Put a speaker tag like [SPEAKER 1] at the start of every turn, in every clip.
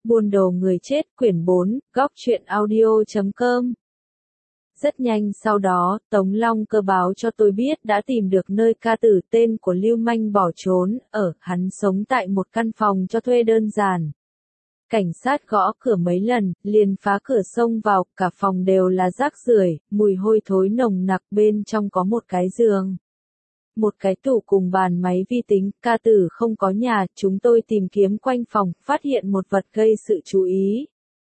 [SPEAKER 1] Buôn đồ người chết quyển 4, góc truyện audio.com. Rất nhanh sau đó, Tống Long Cơ báo cho tôi biết đã tìm được nơi ca tử tên của lưu manh bỏ trốn, hắn sống tại một căn phòng cho thuê đơn giản. Cảnh sát gõ cửa mấy lần, liền phá cửa xông vào, cả phòng đều là rác rưởi, mùi hôi thối nồng nặc, bên trong có một cái giường. Một cái tủ cùng bàn máy vi tính, ca tử không có nhà, chúng tôi tìm kiếm quanh phòng, phát hiện một vật gây sự chú ý.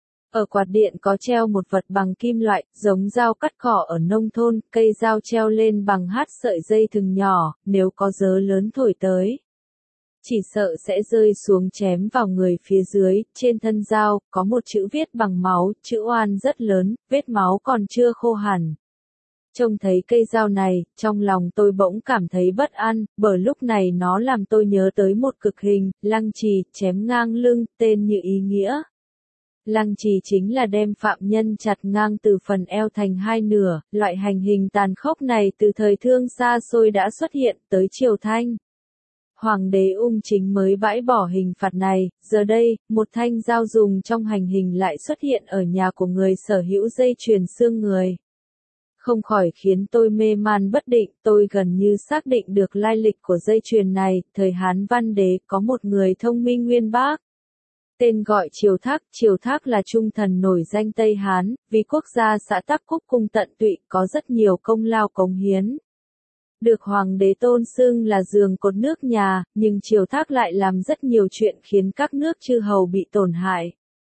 [SPEAKER 1] Ở quạt điện có treo một vật bằng kim loại, giống dao cắt cỏ ở nông thôn, cây dao treo lên bằng sợi dây thừng nhỏ, nếu có gió lớn thổi tới. Chỉ sợ sẽ rơi xuống chém vào người phía dưới, trên thân dao, có một chữ viết bằng máu, chữ oan rất lớn, vết máu còn chưa khô hẳn. Trông thấy cây dao này, trong lòng tôi bỗng cảm thấy bất an, bởi lúc này nó làm tôi nhớ tới một cực hình, lăng trì, chém ngang lưng, tên như ý nghĩa. Lăng trì chính là đem phạm nhân chặt ngang từ phần eo thành hai nửa, loại hành hình tàn khốc này từ thời Thương xa xôi đã xuất hiện tới triều Thanh. Hoàng đế Ung Chính mới bãi bỏ hình phạt này, giờ đây, một thanh dao dùng trong hành hình lại xuất hiện ở nhà của người sở hữu dây chuyền xương người. Không khỏi khiến tôi mê man bất định, tôi gần như xác định được lai lịch của dây chuyền này, thời Hán Văn Đế có một người thông minh uyên bác. Tên gọi Triều Thác là trung thần nổi danh Tây Hán, vì quốc gia xã Tắc Cúc cung tận tụy, có rất nhiều công lao cống hiến. Được hoàng đế tôn xưng là giường cột nước nhà, nhưng Triều Thác lại làm rất nhiều chuyện khiến các nước chư hầu bị tổn hại.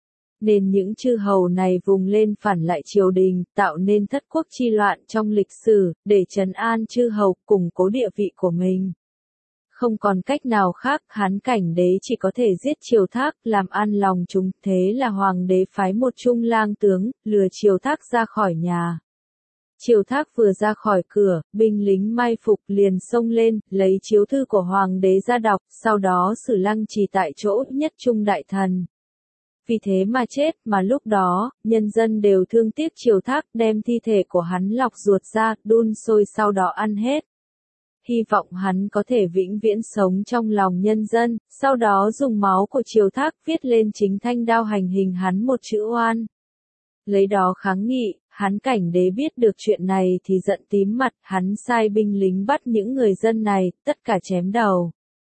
[SPEAKER 1] Nên những chư hầu này vùng lên phản lại triều đình, tạo nên thất quốc chi loạn trong lịch sử, để trấn an chư hầu, củng cố địa vị của mình. Không còn cách nào khác, Hán Cảnh Đế chỉ có thể giết Triều Thác, làm an lòng chúng, thế là hoàng đế phái một trung lang tướng, lừa Triều Thác ra khỏi nhà. Triều Thác vừa ra khỏi cửa, binh lính mai phục liền xông lên, lấy chiếu thư của hoàng đế ra đọc, sau đó xử lăng trì tại chỗ, nhất trung đại thần. Vì thế mà chết, mà lúc đó, nhân dân đều thương tiếc Triều Thác, đem thi thể của hắn lọc ruột ra, đun sôi sau đó ăn hết. Hy vọng hắn có thể vĩnh viễn sống trong lòng nhân dân, sau đó dùng máu của Triều Thác viết lên chính thanh đao hành hình hắn một chữ oan. Lấy đó kháng nghị, Hán Cảnh Đế biết được chuyện này thì giận tím mặt, hắn sai binh lính bắt những người dân này, tất cả chém đầu.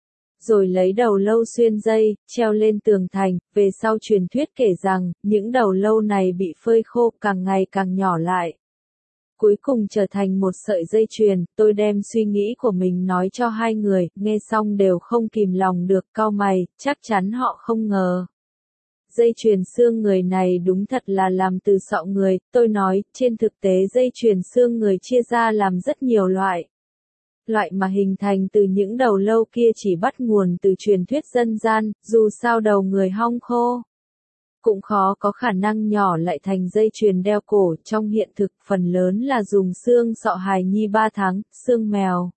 [SPEAKER 1] Rồi lấy đầu lâu xuyên dây, treo lên tường thành, về sau truyền thuyết kể rằng, những đầu lâu này bị phơi khô, càng ngày càng nhỏ lại. Cuối cùng trở thành một sợi dây chuyền, tôi đem suy nghĩ của mình nói cho hai người, nghe xong đều không kìm lòng được, cau mày, chắc chắn họ không ngờ. Dây chuyền xương người này đúng thật là làm từ sọ người, tôi nói, trên thực tế dây chuyền xương người chia ra làm rất nhiều loại. Loại mà hình thành từ những đầu lâu kia chỉ bắt nguồn từ truyền thuyết dân gian, dù sao đầu người hong khô. Cũng khó có khả năng nhỏ lại thành dây chuyền đeo cổ, trong hiện thực phần lớn là dùng xương sọ hài nhi 3 tháng, xương mèo,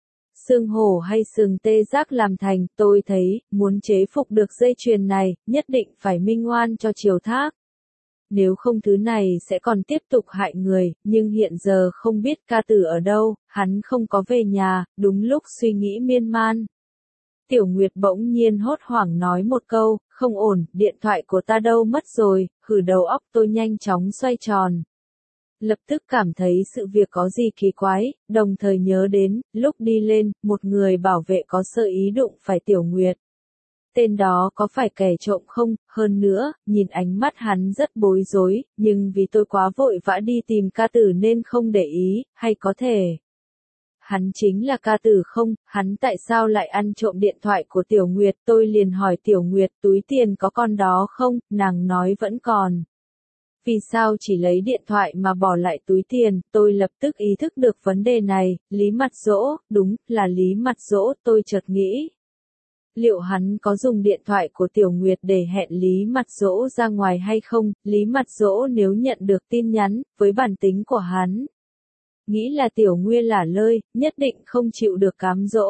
[SPEAKER 1] xương hổ hay xương tê giác làm thành. Tôi thấy, muốn chế phục được dây chuyền này, nhất định phải minh oan cho Triều Thác. Nếu không thứ này sẽ còn tiếp tục hại người, nhưng hiện giờ không biết ca tử ở đâu, hắn không có về nhà, đúng lúc suy nghĩ miên man. Tiểu Nguyệt bỗng nhiên hốt hoảng nói một câu, không ổn, điện thoại của ta đâu mất rồi, đầu óc tôi nhanh chóng xoay tròn. Lập tức cảm thấy sự việc có gì kỳ quái, đồng thời nhớ đến, lúc đi lên, một người bảo vệ có sơ ý đụng phải Tiểu Nguyệt. Tên đó có phải kẻ trộm không? Hơn nữa, nhìn ánh mắt hắn rất bối rối, nhưng vì tôi quá vội vã đi tìm ca tử nên không để ý, hay có thể hắn chính là ca tử không? Hắn tại sao lại ăn trộm điện thoại của Tiểu Nguyệt? Tôi liền hỏi Tiểu Nguyệt, túi tiền có con đó không? Nàng nói vẫn còn. Vì sao chỉ lấy điện thoại mà bỏ lại túi tiền? Tôi lập tức ý thức được vấn đề này. Lý Mặt Dỗ, đúng, là Lý Mặt Dỗ, tôi chợt nghĩ. Liệu hắn có dùng điện thoại của Tiểu Nguyệt để hẹn Lý Mặt Dỗ ra ngoài hay không? Lý Mặt Dỗ nếu nhận được tin nhắn, với bản tính của hắn, nghĩ là Tiểu Nguyệt lả lơi, nhất định không chịu được cám dỗ.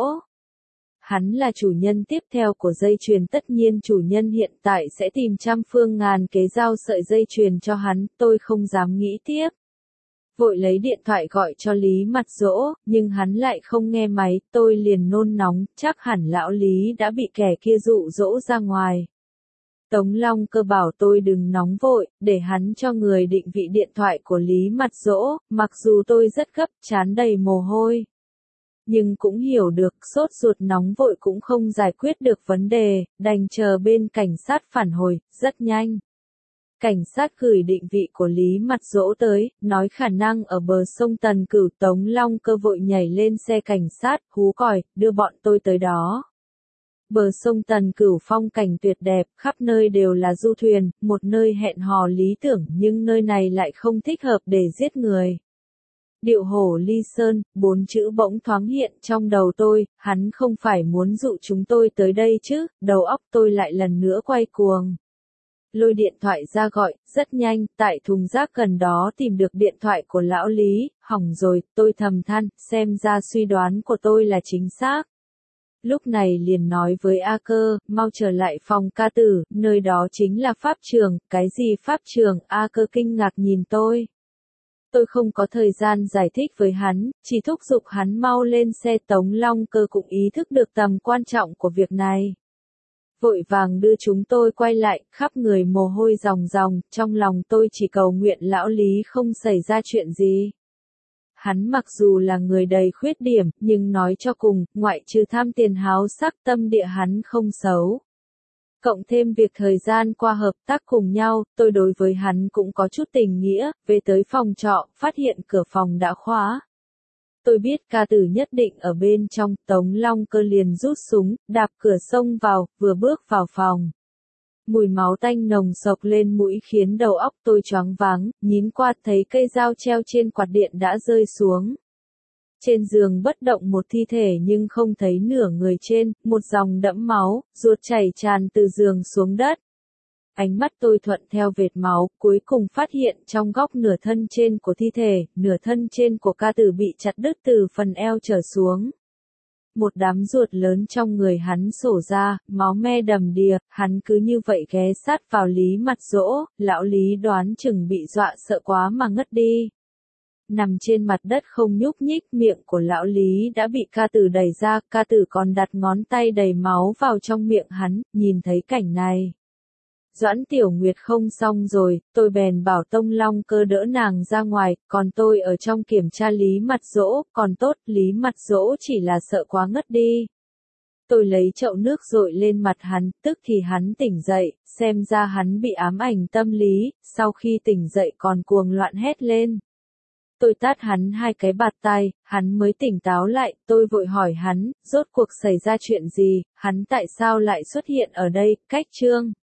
[SPEAKER 1] Hắn là chủ nhân tiếp theo của dây chuyền, tất nhiên chủ nhân hiện tại sẽ tìm trăm phương ngàn kế giao sợi dây chuyền cho hắn, tôi không dám nghĩ tiếp. Vội lấy điện thoại gọi cho Lý Mặt Dỗ, nhưng hắn lại không nghe máy, tôi liền nôn nóng, chắc hẳn lão Lý đã bị kẻ kia dụ dỗ ra ngoài. Tống Long Cơ bảo tôi đừng nóng vội, để hắn cho người định vị điện thoại của Lý Mặt Dỗ, mặc dù tôi rất gấp, trán đầy mồ hôi. Nhưng cũng hiểu được, sốt ruột nóng vội cũng không giải quyết được vấn đề, đành chờ bên cảnh sát phản hồi, rất nhanh. Cảnh sát gửi định vị của Lý Mặt Dỗ tới, nói khả năng ở bờ sông Tần Cửu. Tống Long Cơ vội nhảy lên xe cảnh sát, hú còi, đưa bọn tôi tới đó. Bờ sông Tần Cửu phong cảnh tuyệt đẹp, khắp nơi đều là du thuyền, một nơi hẹn hò lý tưởng nhưng nơi này lại không thích hợp để giết người. Điệu hổ ly sơn, 4 chữ bỗng thoáng hiện trong đầu tôi, hắn không phải muốn dụ chúng tôi tới đây chứ, đầu óc tôi lại lần nữa quay cuồng. Lôi điện thoại ra gọi, rất nhanh, tại thùng rác gần đó tìm được điện thoại của lão Lý, hỏng rồi, tôi thầm than, xem ra suy đoán của tôi là chính xác. Lúc này liền nói với A Cơ, mau trở lại phòng ca tử, nơi đó chính là pháp trường. Cái gì pháp trường? A Cơ kinh ngạc nhìn tôi. Tôi không có thời gian giải thích với hắn, chỉ thúc giục hắn mau lên xe. Tống Long Cơ cũng ý thức được tầm quan trọng của việc này. Vội vàng đưa chúng tôi quay lại, khắp người mồ hôi ròng ròng, trong lòng tôi chỉ cầu nguyện lão Lý không xảy ra chuyện gì. Hắn mặc dù là người đầy khuyết điểm, nhưng nói cho cùng, ngoại trừ tham tiền háo sắc, tâm địa hắn không xấu. Cộng thêm việc thời gian qua hợp tác cùng nhau, tôi đối với hắn cũng có chút tình nghĩa. Về tới phòng trọ, phát hiện cửa phòng đã khóa. Tôi biết ca tử nhất định ở bên trong. Tống Long Cơ liền rút súng, đạp cửa xông vào, vừa bước vào phòng. Mùi máu tanh nồng sộc lên mũi khiến đầu óc tôi choáng váng, nhìn qua thấy cây dao treo trên quạt điện đã rơi xuống. Trên giường bất động một thi thể nhưng không thấy nửa người trên, một dòng đẫm máu, ruột chảy tràn từ giường xuống đất. Ánh mắt tôi thuận theo vệt máu, cuối cùng phát hiện trong góc nửa thân trên của thi thể, nửa thân trên của ca tử bị chặt đứt từ phần eo trở xuống. Một đám ruột lớn trong người hắn sổ ra, máu me đầm đìa, hắn cứ như vậy ghé sát vào Lý Mặt Dỗ, lão Lý đoán chừng bị dọa sợ quá mà ngất đi. Nằm trên mặt đất không nhúc nhích, miệng của lão Lý đã bị ca tử đẩy ra, ca tử còn đặt ngón tay đầy máu vào trong miệng hắn. Nhìn thấy cảnh này, Doãn Tiểu Nguyệt không xong rồi, tôi bèn bảo Tống Long Cơ đỡ nàng ra ngoài, còn tôi ở trong kiểm tra Lý Mặt Dỗ. Còn tốt, Lý Mặt Dỗ chỉ là sợ quá ngất đi. Tôi lấy chậu nước dội lên mặt hắn, tức thì hắn tỉnh dậy, xem ra hắn bị ám ảnh tâm lý, sau khi tỉnh dậy còn cuồng loạn hét lên. Tôi tát hắn 2 cái bạt tai, hắn mới tỉnh táo lại. Tôi vội hỏi hắn, rốt cuộc xảy ra chuyện gì, hắn tại sao lại xuất hiện ở đây. Cách chương